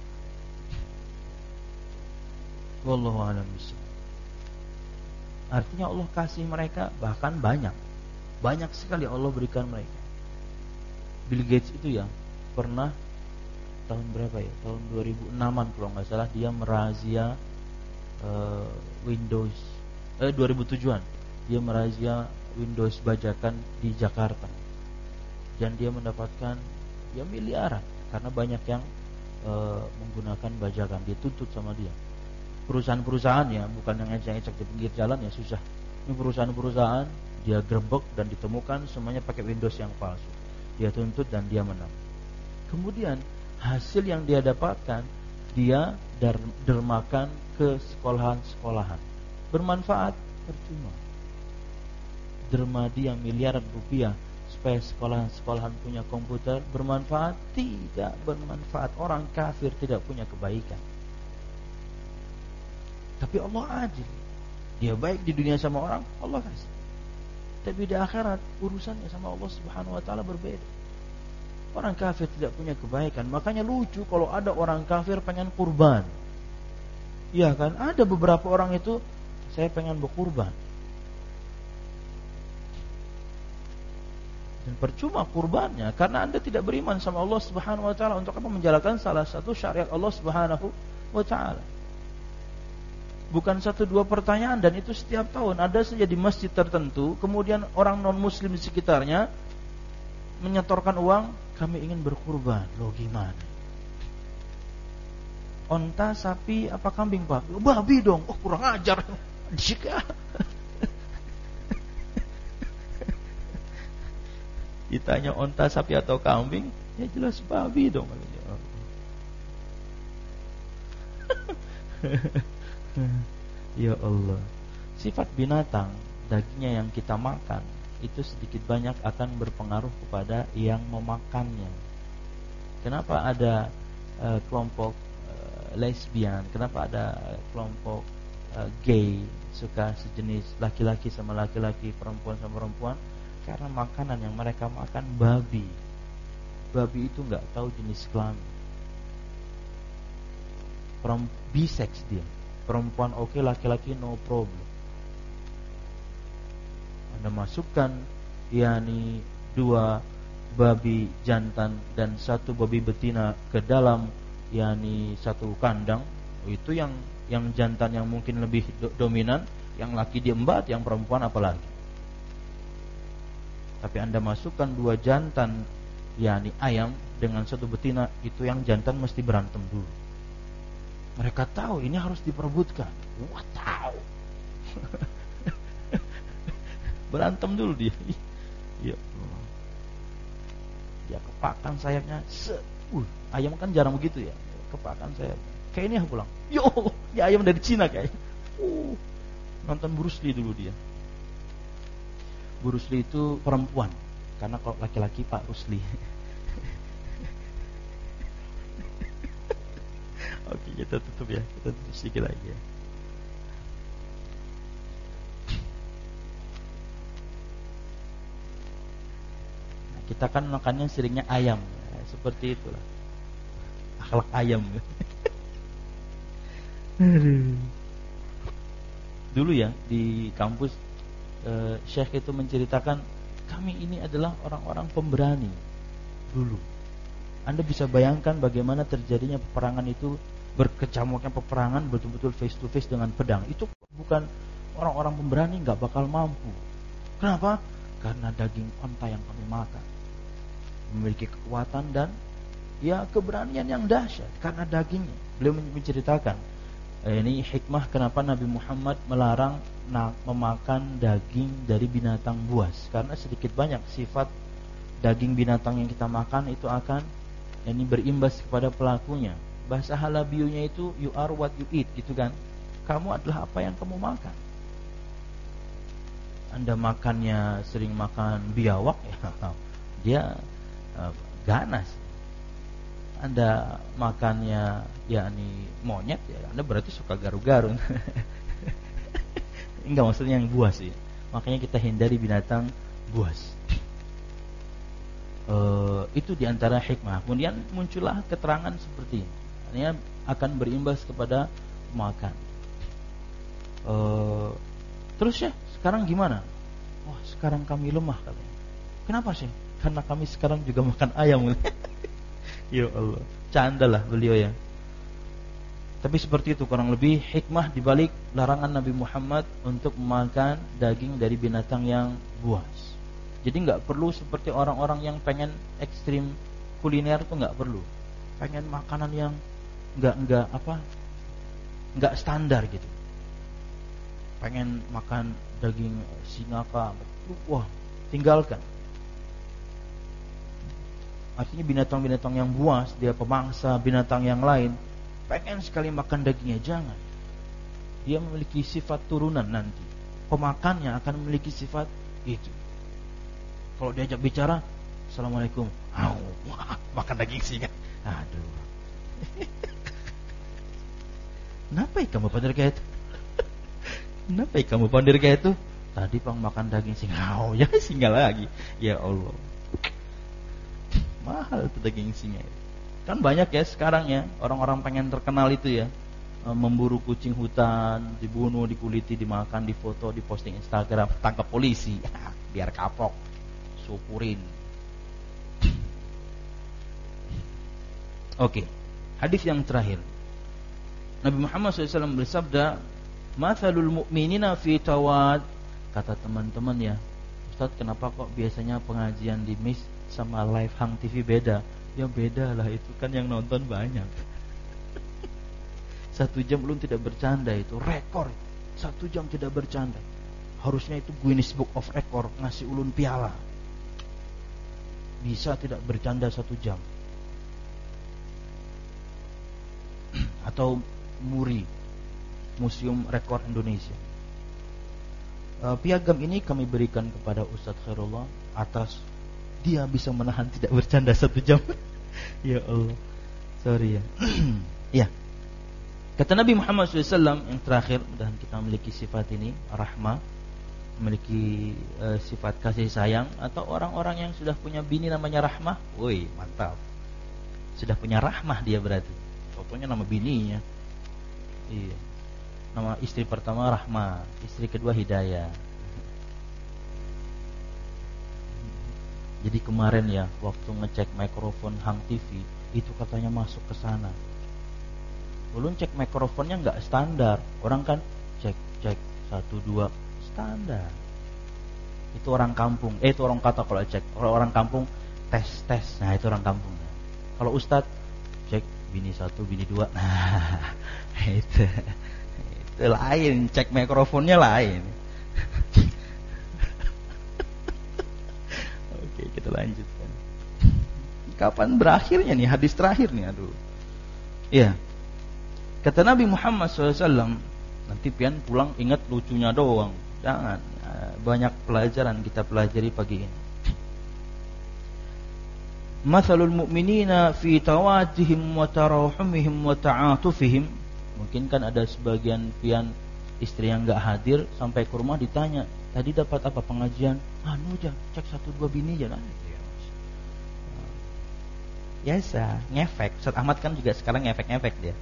Wallahu a'lam bishawab. Artinya Allah kasih mereka bahkan banyak, banyak sekali Allah berikan mereka. Bill Gates itu ya pernah tahun berapa ya? Tahun dua ribu enam-an kalau nggak salah dia merazia uh, Windows. Eh dua ribu tujuh-an dia merazia Windows bajakan di Jakarta. Dan dia mendapatkan ya miliaran karena banyak yang uh, menggunakan bajakan. Dia tuntut sama dia. Perusahaan-perusahaan ya, bukan yang ecek-ecek di pinggir jalan ya susah. Ini perusahaan-perusahaan dia grebek dan ditemukan semuanya pakai Windows yang palsu. Dia tuntut dan dia menang. Kemudian hasil yang dia dapatkan, dia dermakan ke sekolahan-sekolahan. Bermanfaat? Percuma. Derma dia miliaran rupiah supaya sekolahan-sekolahan punya komputer. Bermanfaat? Tidak bermanfaat. Orang kafir tidak punya kebaikan. Tapi Allah adil. Dia baik di dunia sama orang, Allah kasih. Tapi di akhirat urusannya sama Allah Subhanahu wa taala berbeda. Orang kafir tidak punya kebaikan. Makanya lucu kalau ada orang kafir pengen kurban. Iya kan? Ada beberapa orang itu, saya pengen berkurban. Dan percuma kurbannya karena Anda tidak beriman sama Allah Subhanahu wa taala. Untuk apa menjalankan salah satu syariat Allah Subhanahu wa taala? Bukan satu dua pertanyaan, dan itu setiap tahun ada saja di masjid tertentu. Kemudian orang non muslim di sekitarnya menyetorkan uang, kami ingin berkurban. Loh gimana? Onta, sapi, apa kambing pak? Babi dong. Oh kurang ajar. Jika ditanya onta, sapi atau kambing, ya jelas babi dong. Ya Allah. Sifat binatang, dagingnya yang kita makan itu sedikit banyak akan berpengaruh kepada yang memakannya. Kenapa ada uh, kelompok uh, lesbian? Kenapa ada kelompok uh, gay, suka sejenis laki-laki sama laki-laki, perempuan sama perempuan? Karena makanan yang mereka makan babi. Babi itu nggak tahu jenis kelamin. Bisex dia. Perempuan oke, okay, laki-laki no problem. Anda masukkan yakni dua babi jantan dan satu babi betina ke dalam yakni satu kandang, itu yang yang jantan yang mungkin lebih do- dominan, yang laki diembat, yang perempuan apalagi. Tapi Anda masukkan dua jantan yakni ayam dengan satu betina, itu yang jantan mesti berantem dulu. Mereka tahu ini harus diperebutkan. Wah tahu. Berantem dulu dia. Ya. Dia kepakan sayapnya. Uh, ayam kan jarang begitu ya. Kepakan sayapnya. Kayak ini pulang. Yo, ya ayam dari Cina kayaknya. Uh, nonton Bruce Lee dulu dia. Bruce Lee itu perempuan. Karena kalau laki-laki Pak Bruce Lee. Oke, kita tutup ya. Kita tutup sedikit lagi ya. Nah, kita kan makannya seringnya ayam ya, seperti itulah. Akhlak ayam. Dulu ya di kampus eh, Syekh itu menceritakan, kami ini adalah orang-orang pemberani dulu. Anda bisa bayangkan bagaimana terjadinya peperangan itu, berkecamuknya peperangan betul-betul face to face dengan pedang. Itu bukan orang-orang pemberani, nggak bakal mampu. Kenapa? Karena daging onta yang kami makan memiliki kekuatan dan ya keberanian yang dahsyat karena dagingnya. Beliau menceritakan eh, ini hikmah kenapa Nabi Muhammad melarang nak memakan daging dari binatang buas, karena sedikit banyak sifat daging binatang yang kita makan itu akan ini berimbas kepada pelakunya. Bahasa halabiunya itu you are what you eat, gitu kan. Kamu adalah apa yang kamu makan. Anda makannya sering makan biawak ya, dia uh, ganas. Anda makannya yakni monyet ya, Anda berarti suka garu-garu. Enggak, maksudnya yang buas sih. Makanya kita hindari binatang buas. E, itu diantara hikmah. Kemudian muncullah keterangan seperti ini. Artinya akan berimbas kepada makan. E, terus ya, sekarang gimana? Wah, sekarang kami lemah katanya. Kenapa sih? Karena kami sekarang juga makan ayam. Ya Allah, candalah beliau ya. Tapi seperti itu kurang lebih hikmah dibalik larangan Nabi Muhammad untuk memakan daging dari binatang yang buas. Jadi nggak perlu seperti orang-orang yang pengen ekstrim kuliner tuh nggak perlu. Pengen makanan yang nggak nggak apa nggak standar gitu. Pengen makan daging singa kah? Wah, tinggalkan. Artinya binatang-binatang yang buas, dia pemangsa binatang yang lain, pengen sekali makan dagingnya, jangan. Dia memiliki sifat turunan nanti. Pemakannya akan memiliki sifat itu. Kalau diajak bicara, Assalamualaikum, oh, wah, makan daging singa. Aduh. Kenapa ya kamu pandir kayak itu? Kenapa ya kamu pandir kayak itu? Tadi pang makan daging singa. Oh, ya singa lagi. Ya Allah. Mahal itu daging singa. Kan banyak ya sekarang ya orang-orang pengen terkenal itu ya, memburu kucing hutan, dibunuh, dikuliti, dimakan, difoto, diposting Instagram, tangkap polisi, biar kapok, syukurin. Oke, hadis yang terakhir. Nabi Muhammad shallallahu alaihi wasallam bersabda, "Matsalul mu'minina fi tawad." Kata teman-teman ya, Ustaz, kenapa kok biasanya pengajian di Miss sama live Hang T V beda? Ya beda lah, itu kan yang nonton banyak. Satu jam belum tidak bercanda, itu rekor. Satu jam tidak bercanda. Harusnya itu Guinness Book of Record ngasih ulun piala. Bisa tidak bercanda satu jam. Atau Muri, Museum Rekor Indonesia. Uh, piagam ini kami berikan kepada Ustadz Khairullah atas dia bisa menahan tidak bercanda satu jam. Ya Allah, sorry ya. Ya, kata Nabi Muhammad shallallahu alaihi wasallam yang terakhir, dan kita memiliki sifat ini, rahmah, memiliki uh, sifat kasih sayang. Atau orang-orang yang sudah punya bini namanya Rahmah, woi mantap, sudah punya rahmah dia berarti. Fotonya nama bininya. Iya. Nama istri pertama Rahmah, istri kedua Hidayah. Jadi kemarin ya, waktu ngecek mikrofon Hang T V, itu katanya masuk ke sana. Ulun cek mikrofonnya nggak standar. Orang kan cek cek satu dua standar. Itu orang kampung. Eh itu orang kata kalau cek. Kalau orang kampung tes tes. Nah itu orang kampung. Kalau Ustadz cek bini satu bini dua. Nah itu itu lain. Cek mikrofonnya lain. Kita lanjutkan. Kapan berakhirnya nih hadis terakhir nih? Aduh. Ya. Kata Nabi Muhammad shallallahu alaihi wasallam, nanti pian pulang ingat lucunya doang. Jangan. Banyak pelajaran kita pelajari pagi ini. Matsalul mu'minina fi tawadihim wa tarahumihim wa ta'atufihim. Mungkin kan ada sebagian pian istri yang enggak hadir sampai ke rumah ditanya, tadi dapat apa pengajian? Anu aja, cek satu dua bini aja lah. Biasa, ngefek. Ustaz Ahmad kan juga sekarang ngefek-ngefek dia.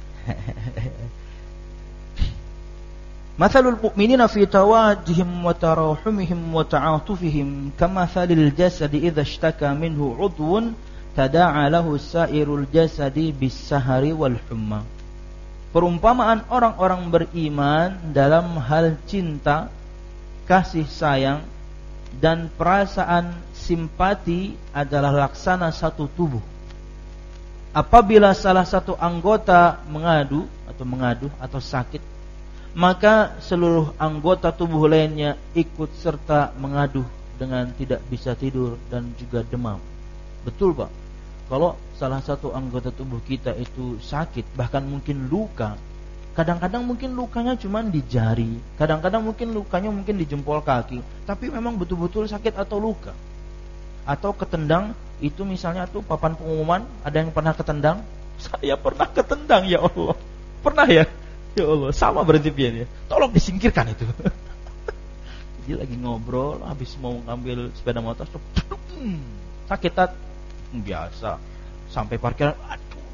Matsalul mu'minina fi tawadihim wa tarahumihim wa ta'atufihim kamatsalil jasadi idza ishtaka minhu 'udwun tada'a lahu sa'irul jasadi bis-sahari wal humma. Perumpamaan orang-orang beriman dalam hal cinta, kasih sayang, dan perasaan simpati adalah laksana satu tubuh. Apabila salah satu anggota mengadu atau mengaduh atau sakit, maka seluruh anggota tubuh lainnya ikut serta mengaduh dengan tidak bisa tidur dan juga demam. Betul Pak, kalau salah satu anggota tubuh kita itu sakit, bahkan mungkin luka, kadang-kadang mungkin lukanya cuma di jari, kadang-kadang mungkin lukanya mungkin di jempol kaki, tapi memang betul-betul sakit atau luka. Atau ketendang, itu misalnya tuh papan pengumuman, ada yang pernah ketendang? Saya pernah ketendang, ya Allah. Pernah ya? Ya Allah, sama berarti pian ya. Tolong disingkirkan itu. Dia lagi ngobrol, habis mau ngambil sepeda motor, sakit tat, biasa. Sampai parkiran, aduh,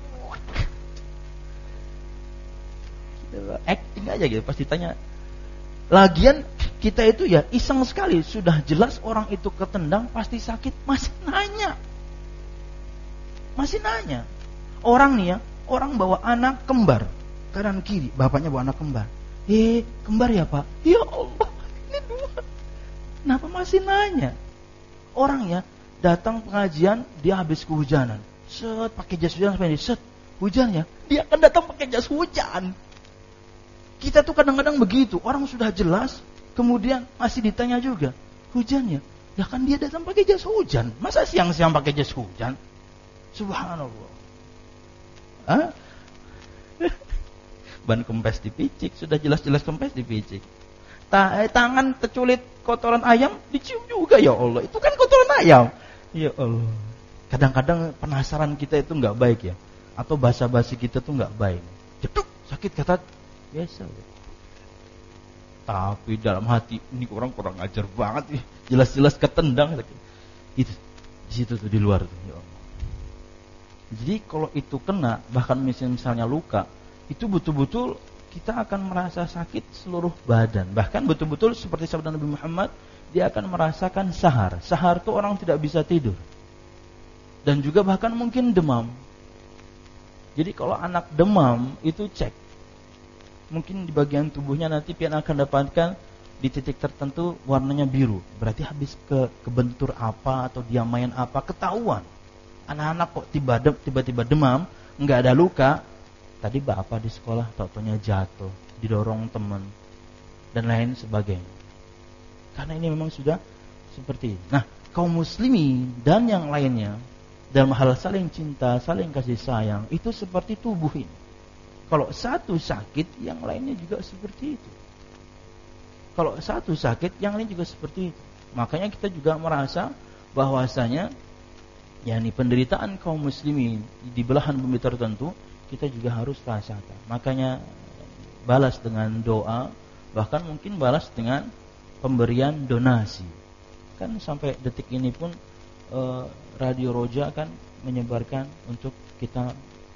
acting aja gitu. Pasti tanya. Lagian kita itu ya iseng sekali, sudah jelas orang itu ketendang pasti sakit, masih nanya, masih nanya. Orang nih ya, orang bawa anak kembar kanan kiri, bapaknya bawa anak kembar. Eh, kembar ya Pak? Ya Allah, ini dua. Kenapa masih nanya? Orang ya datang pengajian, dia habis kehujanan, set pakai jas hujan sampai set hujan ya, dia akan datang pakai jas hujan. Kita tuh kadang-kadang begitu, orang sudah jelas, kemudian masih ditanya juga, hujannya? Ya kan dia datang pakai jas hujan, masa siang-siang pakai jas hujan? Subhanallah. Hah? Ban kempes dipicik, sudah jelas-jelas kempes dipicik. Ta- eh, tangan terculit kotoran ayam dicium juga, ya Allah. Itu kan kotoran ayam. Ya Allah. Kadang-kadang penasaran kita itu enggak baik ya, atau basa-basi kita tuh enggak baik. Jeduk, sakit kata biasa. Tapi dalam hati ini orang kurang ajar banget nih. Jelas-jelas ketendang. Itu di situ tuh di luar tuh, ya Allah. Jadi kalau itu kena, bahkan misalnya luka, itu betul-betul kita akan merasa sakit seluruh badan. Bahkan betul-betul seperti sabda Nabi Muhammad, dia akan merasakan sahar. Sahar itu orang tidak bisa tidur. Dan juga bahkan mungkin demam. Jadi kalau anak demam, itu cek. Mungkin di bagian tubuhnya nanti pian akan dapatkan di titik tertentu warnanya biru. Berarti habis ke kebentur apa atau dia main apa, ketahuan. Anak-anak kok tiba-tiba demam, enggak ada luka. Tadi bapak di sekolah tau-taunya jatuh, didorong teman, dan lain sebagainya. Karena ini memang sudah seperti ini. Nah, kaum muslimin dan yang lainnya, dalam hal saling cinta, saling kasih sayang, itu seperti tubuh ini. Kalau satu sakit, yang lainnya juga seperti itu. Kalau satu sakit, yang lain juga seperti itu. Makanya kita juga merasa bahwasanya yakni penderitaan kaum muslimin di belahan bumi tertentu kita juga harus rasakan. Makanya balas dengan doa, bahkan mungkin balas dengan pemberian donasi. Kan sampai detik ini pun eh, Radio Roja kan menyebarkan untuk kita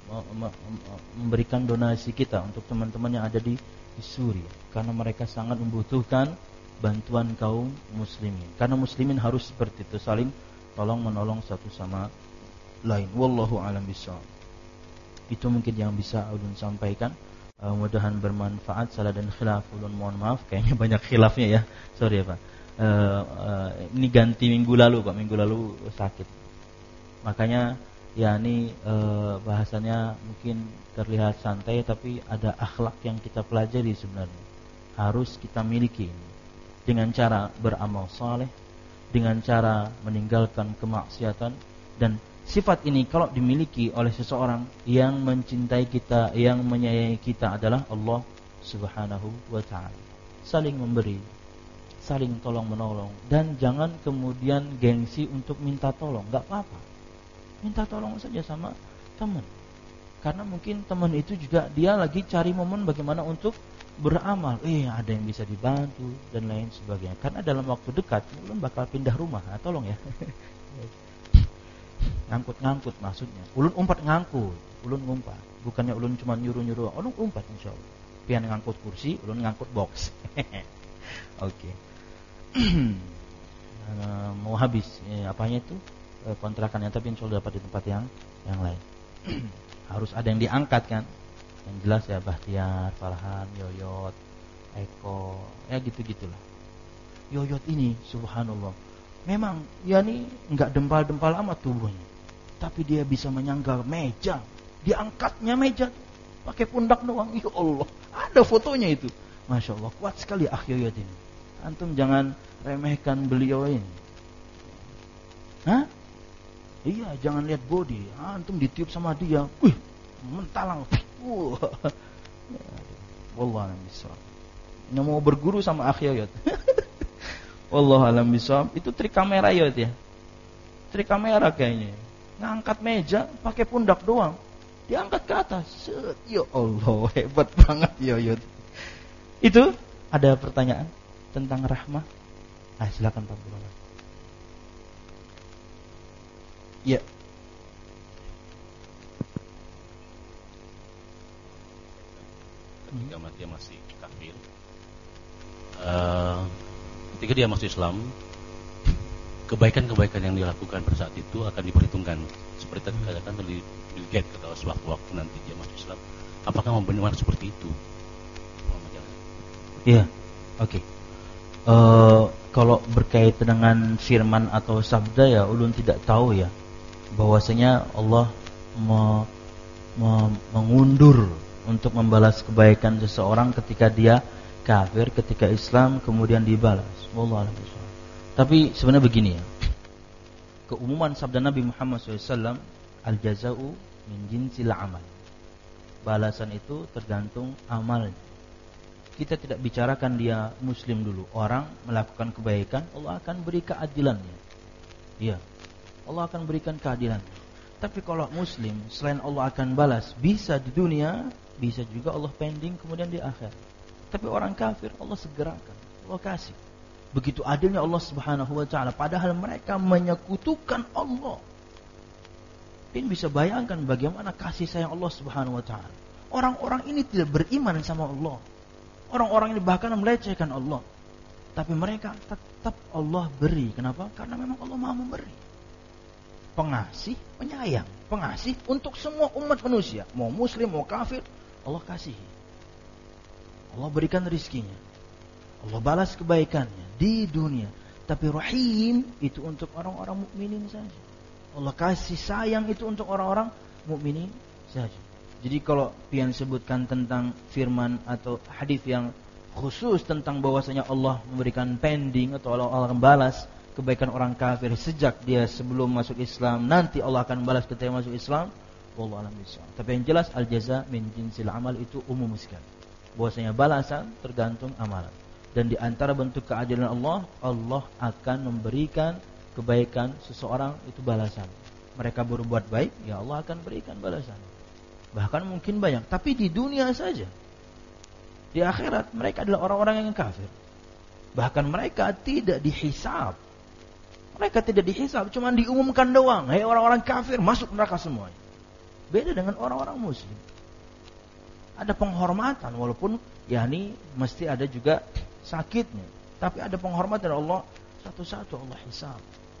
memberikan donasi kita untuk teman-teman yang ada di, di Suriah, karena mereka sangat membutuhkan bantuan kaum muslimin. Karena muslimin harus seperti itu, saling tolong menolong satu sama lain. Wallahu a'lam bishawab. Itu mungkin yang bisa ulun sampaikan. Uh, mudah-mudahan bermanfaat. Salah dan khilaf ulun mohon maaf, kayaknya banyak khilafnya ya. Sorry ya Pak. Uh, uh, ini ganti minggu lalu Pak, minggu lalu sakit. Makanya ya ini uh, bahasannya mungkin terlihat santai, tapi ada akhlak yang kita pelajari sebenarnya. Harus kita miliki dengan cara beramal saleh, dengan cara meninggalkan kemaksiatan. Dan sifat ini kalau dimiliki oleh seseorang yang mencintai kita, yang menyayangi kita adalah Allah Subhanahu wa ta'ala. Saling memberi, saling tolong menolong, dan jangan kemudian gengsi untuk minta tolong. Gak apa-apa, minta tolong saja sama teman. Karena mungkin teman itu juga dia lagi cari momen bagaimana untuk beramal. Eh ada yang bisa dibantu dan lain sebagainya. Karena dalam waktu dekat ulun bakal pindah rumah. Nah, tolong ya. Ngangkut-ngangkut maksudnya. Ulun umpat ngangkut, ulun ngumpat. Bukannya ulun cuma nyuruh-nyuruh, ulun umpat insyaallah. Pian ngangkut kursi, ulun ngangkut box. Oke. Okay. uh, mau habis eh, apanya itu eh, kontrakannya, tapi insyaallah dapat di tempat yang yang lain. Harus ada yang diangkat kan. Yang jelas ya Bahtiar, Farhan, Yoyot, Eko, ya gitu-gitulah. Yoyot ini subhanallah, memang ya nih enggak dempal-dempal amat tubuhnya, tapi dia bisa menyangga meja. Diangkatnya meja pakai pundak doang. Ya Allah, ada fotonya itu. Masya Allah, kuat sekali akh Yoyot ini. Antum jangan remehkan beliau ini. Hah? Iya, jangan lihat body. Antum ditiup sama dia, wih, mentalang. Wah. Wallahu a'lam bishawab. Yang mau berguru sama akh Yoyot. Wallahu a'lam bishawab. Itu trik kamera Yoyot ya. Trik kamera kayaknya. Ngangkat meja pakai pundak doang. Diangkat ke atas. Set. Ya Allah, hebat banget Yoyot. Itu ada pertanyaan tentang rahmah. Nah, silakan Pak Bro. Ya. Ketika dia masih kafir, uh, ketika dia masuk Islam, kebaikan-kebaikan yang dilakukan pada saat itu akan diperhitungkan. Seperti tadi katakan dari Bill Gates, kalau sewaktu-waktu nanti dia masuk Islam, apakah benar seperti itu? Iya, oke. Okay. Uh, kalau berkaitan dengan firman atau sabda ya, ulun tidak tahu ya, bahwasanya Allah me, me, mengundur untuk membalas kebaikan seseorang ketika dia kafir, ketika Islam kemudian dibalas. Wallahu a'lam bishawab. Tapi sebenarnya begini ya, keumuman sabda Nabi Muhammad shallallahu alaihi wasallam, al-jaza'u min jinsil amal. Balasan itu tergantung amalnya. Kita tidak bicarakan dia muslim dulu. Orang melakukan kebaikan, Allah akan beri keadilannya. Iya, Allah akan berikan keadilannya. Tapi kalau muslim, selain Allah akan balas, bisa di dunia, bisa juga Allah pending kemudian di akhir. Tapi orang kafir, Allah segerakan, Allah kasih. Begitu adilnya Allah subhanahu wa ta'ala. Padahal mereka menyekutukan Allah. Ini bisa bayangkan bagaimana kasih sayang Allah subhanahu wa ta'ala. Orang-orang ini tidak beriman sama Allah. Orang-orang ini bahkan melecehkan Allah. Tapi mereka tetap Allah beri. Kenapa? Karena memang Allah maha memberi. Pengasih, penyayang. Pengasih untuk semua umat manusia. Mau muslim, mau kafir, Allah kasih. Allah berikan rizkinya. Allah balas kebaikannya di dunia. Tapi rahim itu untuk orang-orang mukminin saja. Allah kasih sayang itu untuk orang-orang mukminin saja. Jadi kalau pian sebutkan tentang firman atau hadis yang khusus tentang bahwasanya Allah memberikan pending atau Allah akan balas kebaikan orang kafir sejak dia sebelum masuk Islam, nanti Allah akan balas ketika masuk Islam, wallahu a'lam bishawab. Tapi yang jelas al-jaza min jinsil amal itu umum sekali. Bahwasanya balasan tergantung amalan. Dan di antara bentuk keadilan Allah, Allah akan memberikan kebaikan seseorang itu balasan. Mereka berbuat baik, ya Allah akan berikan balasan. Bahkan mungkin banyak, tapi di dunia saja. Di akhirat mereka adalah orang-orang yang kafir. Bahkan mereka tidak dihisab. Mereka tidak dihisab, cuma diumumkan doang. Hei orang-orang kafir, masuk neraka semuanya. Beda dengan orang-orang muslim. Ada penghormatan, walaupun yakni mesti ada juga sakitnya. Tapi ada penghormatan Allah, satu-satu Allah hisab.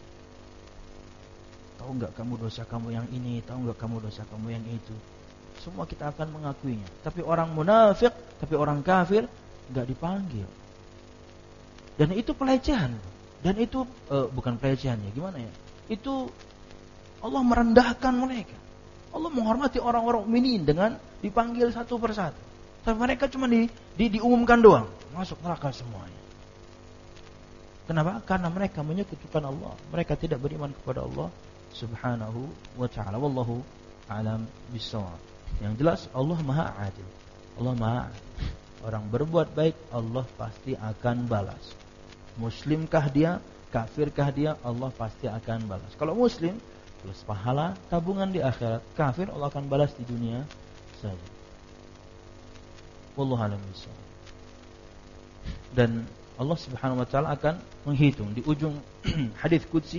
Tahu enggak kamu dosa kamu yang ini, tahu enggak kamu dosa kamu yang itu. Semua kita akan mengakuinya. Tapi orang munafik, tapi orang kafir enggak dipanggil. Dan itu pelecehan. Dan itu uh, bukan pelecehannya, gimana ya? Itu Allah merendahkan mereka. Allah menghormati orang-orang mukminin dengan dipanggil satu persatu. Tapi mereka cuma di, di, diumumkan doang, masuk neraka semuanya. Kenapa? Karena mereka menyekutukan Allah. Mereka tidak beriman kepada Allah Subhanahu wa ta'ala. Wallahu a'lam bishawab. Yang jelas Allah Maha Adil. Allah Maha Adil. Orang berbuat baik Allah pasti akan balas. Muslimkah dia, kafirkah dia, Allah pasti akan balas. Kalau muslim plus pahala tabungan di akhirat, kafir Allah akan balas di dunia saja. Wallahu a'lam bishawab. Dan Allah Subhanahu wa taala akan menghitung di ujung hadis qudsi,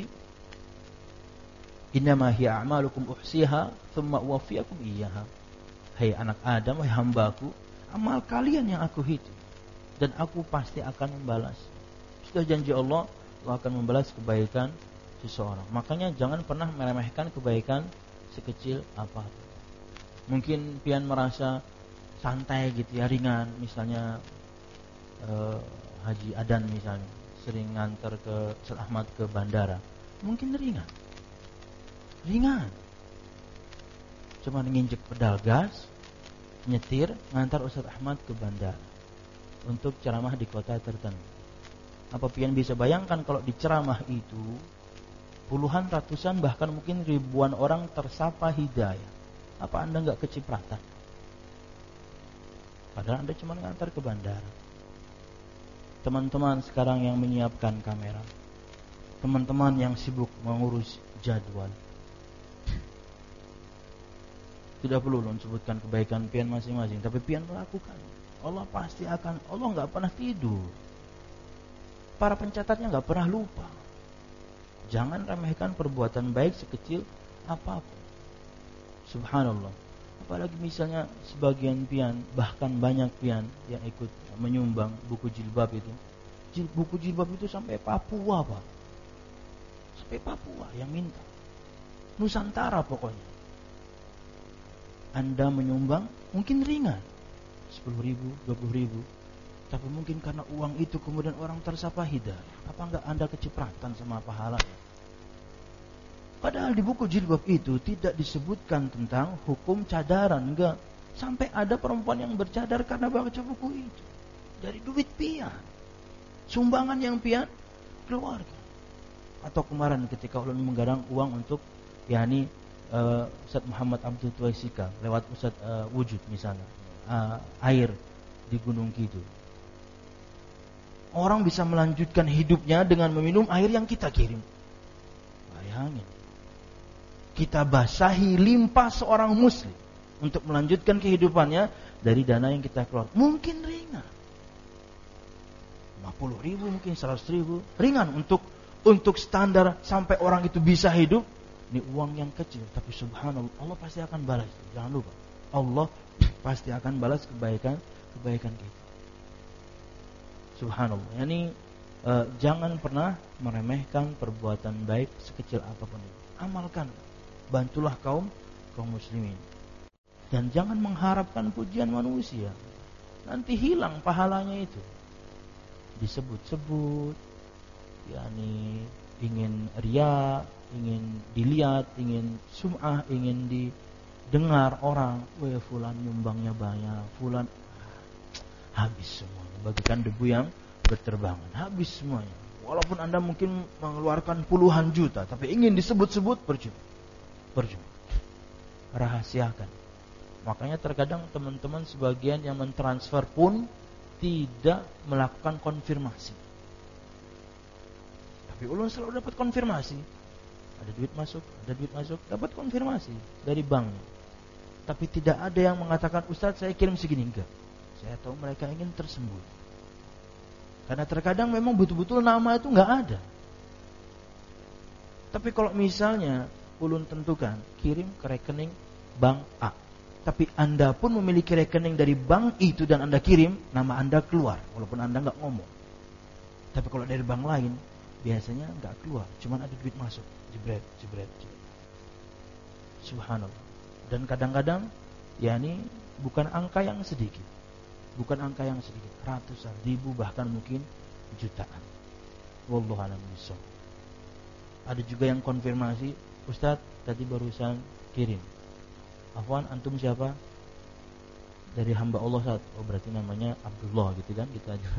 innama hiya a'malukum uhsiha thumma uwaffiyakum iyyaha. Hai anak Adam, hai hambaku, amal kalian yang aku hitung dan aku pasti akan membalas. Sudah janji Allah, Allah akan membalas kebaikan seseorang. Makanya jangan pernah meremehkan kebaikan sekecil apa. Mungkin pian merasa santai gitu ya, ringan. Misalnya eh, Haji Adan misalnya sering nganter ke Ustaz Ahmad ke bandara, mungkin ringan. Ringan. Cuma nginjek pedal gas, nyetir, ngantar Ustaz Ahmad ke bandara untuk ceramah di kota tertentu. Apa pian bisa bayangkan kalau di ceramah itu puluhan, ratusan, bahkan mungkin ribuan orang tersapa hidayah. Apa Anda enggak kecipratan? Padahal Anda cuma ngantar ke bandara. Teman-teman sekarang yang menyiapkan kamera, teman-teman yang sibuk mengurus jadwal, tidak perlu sebutkan kebaikan pian masing-masing, tapi pian melakukan. Allah pasti akan, Allah enggak pernah tidur. para pencatatnya nggak pernah lupa. Jangan remehkan perbuatan baik sekecil apapun. Subhanallah. Apalagi misalnya sebagian pian, bahkan banyak pian yang ikut menyumbang buku jilbab itu. Buku jilbab itu sampai Papua, Pak. Sampai Papua yang minta. Nusantara pokoknya. Anda menyumbang mungkin ringan, sepuluh ribu, dua puluh ribu. Tapi mungkin karena uang itu kemudian orang tersapa hidayah. Apa enggak Anda kecipratan sama pahalanya? Padahal di buku jilbab itu tidak disebutkan tentang hukum cadaran, enggak. Sampai ada perempuan yang bercadar karena baca buku itu. Dari duit pian. Sumbangan yang pian keluarga. Atau kemarin ketika ulun menggadang uang untuk yakni uh, Ustaz Muhammad Abdul Tuaisika lewat Ustaz uh, Wujud misalnya. Uh, air di Gunung Kidul. Orang bisa melanjutkan hidupnya dengan meminum air yang kita kirim. Bayangin. Kita basahi limpah seorang muslim untuk melanjutkan kehidupannya dari dana yang kita keluar. Mungkin ringan. lima puluh ribu, mungkin seratus ribu. Ringan untuk untuk standar sampai orang itu bisa hidup. Ini uang yang kecil. Tapi subhanallah, Allah pasti akan balas. Jangan lupa. Allah pasti akan balas kebaikan kebaikan kita. Subhanallah. Yani eh, jangan pernah meremehkan perbuatan baik sekecil apapun itu. Amalkan. Bantulah kaum kaum muslimin. Dan jangan mengharapkan pujian manusia. Nanti hilang pahalanya itu. Disebut-sebut, yakni ingin riya, ingin dilihat, ingin sum'ah, ingin didengar orang. Wah, fulan nyumbangnya banyak, fulan habis semuanya. Bagikan debu yang berterbangan, habis semuanya. Walaupun Anda mungkin mengeluarkan puluhan juta, tapi ingin disebut-sebut, percuma. Percuma. Rahasiakan. Makanya terkadang teman-teman sebagian yang mentransfer pun tidak melakukan konfirmasi. Tapi ulun selalu dapat konfirmasi. Ada duit masuk, ada duit masuk, dapat konfirmasi dari banknya. Tapi tidak ada yang mengatakan, Ustaz saya kirim segini, enggak. Saya tahu mereka ingin tersembunyi. Karena terkadang memang betul-betul nama itu enggak ada. Tapi kalau misalnya ulun tentukan kirim ke rekening bank A, tapi Anda pun memiliki rekening dari bank itu dan Anda kirim, nama Anda keluar walaupun Anda enggak ngomong. Tapi kalau dari bank lain biasanya enggak keluar, cuman ada duit masuk, jebret, jebret, jebret. Subhanallah. Dan kadang-kadang yakni bukan angka yang sedikit. Bukan angka yang sedikit, ratusan ribu bahkan mungkin jutaan. Wallahu a'lam bishawab. Ada juga yang konfirmasi, Ustaz tadi barusan kirim. Afwan, antum siapa? Dari hamba Allah, Ustaz. Oh berarti namanya Abdullah gitu kan, kita aja.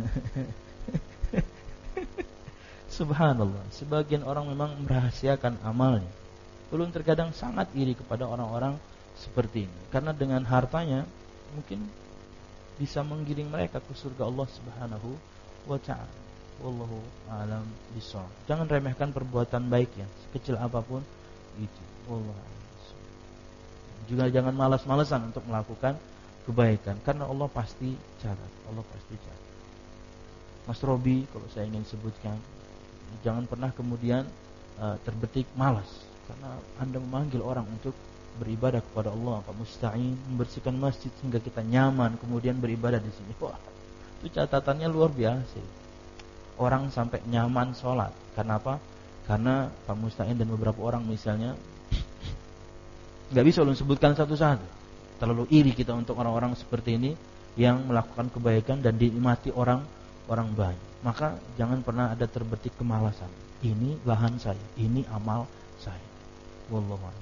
Subhanallah. Sebagian orang memang merahasiakan amalnya. Ulun terkadang sangat iri kepada orang-orang seperti ini, karena dengan hartanya mungkin bisa menggiring mereka ke surga Allah Subhanahu wa ta'ala. Wallahu a'lam bishawab. Jangan remehkan perbuatan baiknya, sekecil apapun itu. Wallahu a'lam bishawab. Juga jangan malas-malasan untuk melakukan kebaikan, karena Allah pasti catat. Allah pasti catat. Mas Robi, kalau saya ingin sebutkan, jangan pernah kemudian uh, terbetik malas, karena Anda memanggil orang untuk beribadah kepada Allah, Pak Musta'in, membersihkan masjid sehingga kita nyaman, kemudian beribadah di sini. Wah, itu catatannya luar biasa. Orang sampai nyaman sholat. Karena apa? Karena Pak Musta'in dan beberapa orang misalnya, nggak bisa ulun sebutkan satu-satu. Terlalu iri kita untuk orang-orang seperti ini yang melakukan kebaikan dan dinikmati orang orang banyak. Maka jangan pernah ada terbetik kemalasan. Ini lahan saya, ini amal saya. Wallahu a'lam.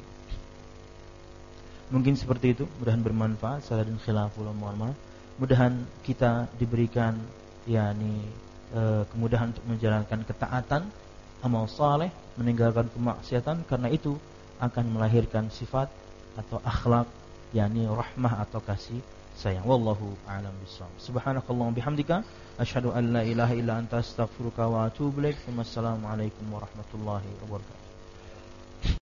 Mungkin seperti itu, mudahan bermanfaat. Salah dan khilaful, mohon maaf. Mudahan kita diberikan yakni e, kemudahan untuk menjalankan ketaatan, amal saleh, meninggalkan kemaksiatan, karena itu akan melahirkan sifat atau akhlak yakni rahmah atau kasih sayang. Wallahu a'lam bishawab. Subhanakallahumma bihamdika asyhadu an la ilaha illa anta astaghfiruka wa atubu ilaik. Wassalamualaikum warahmatullahi wabarakatuh.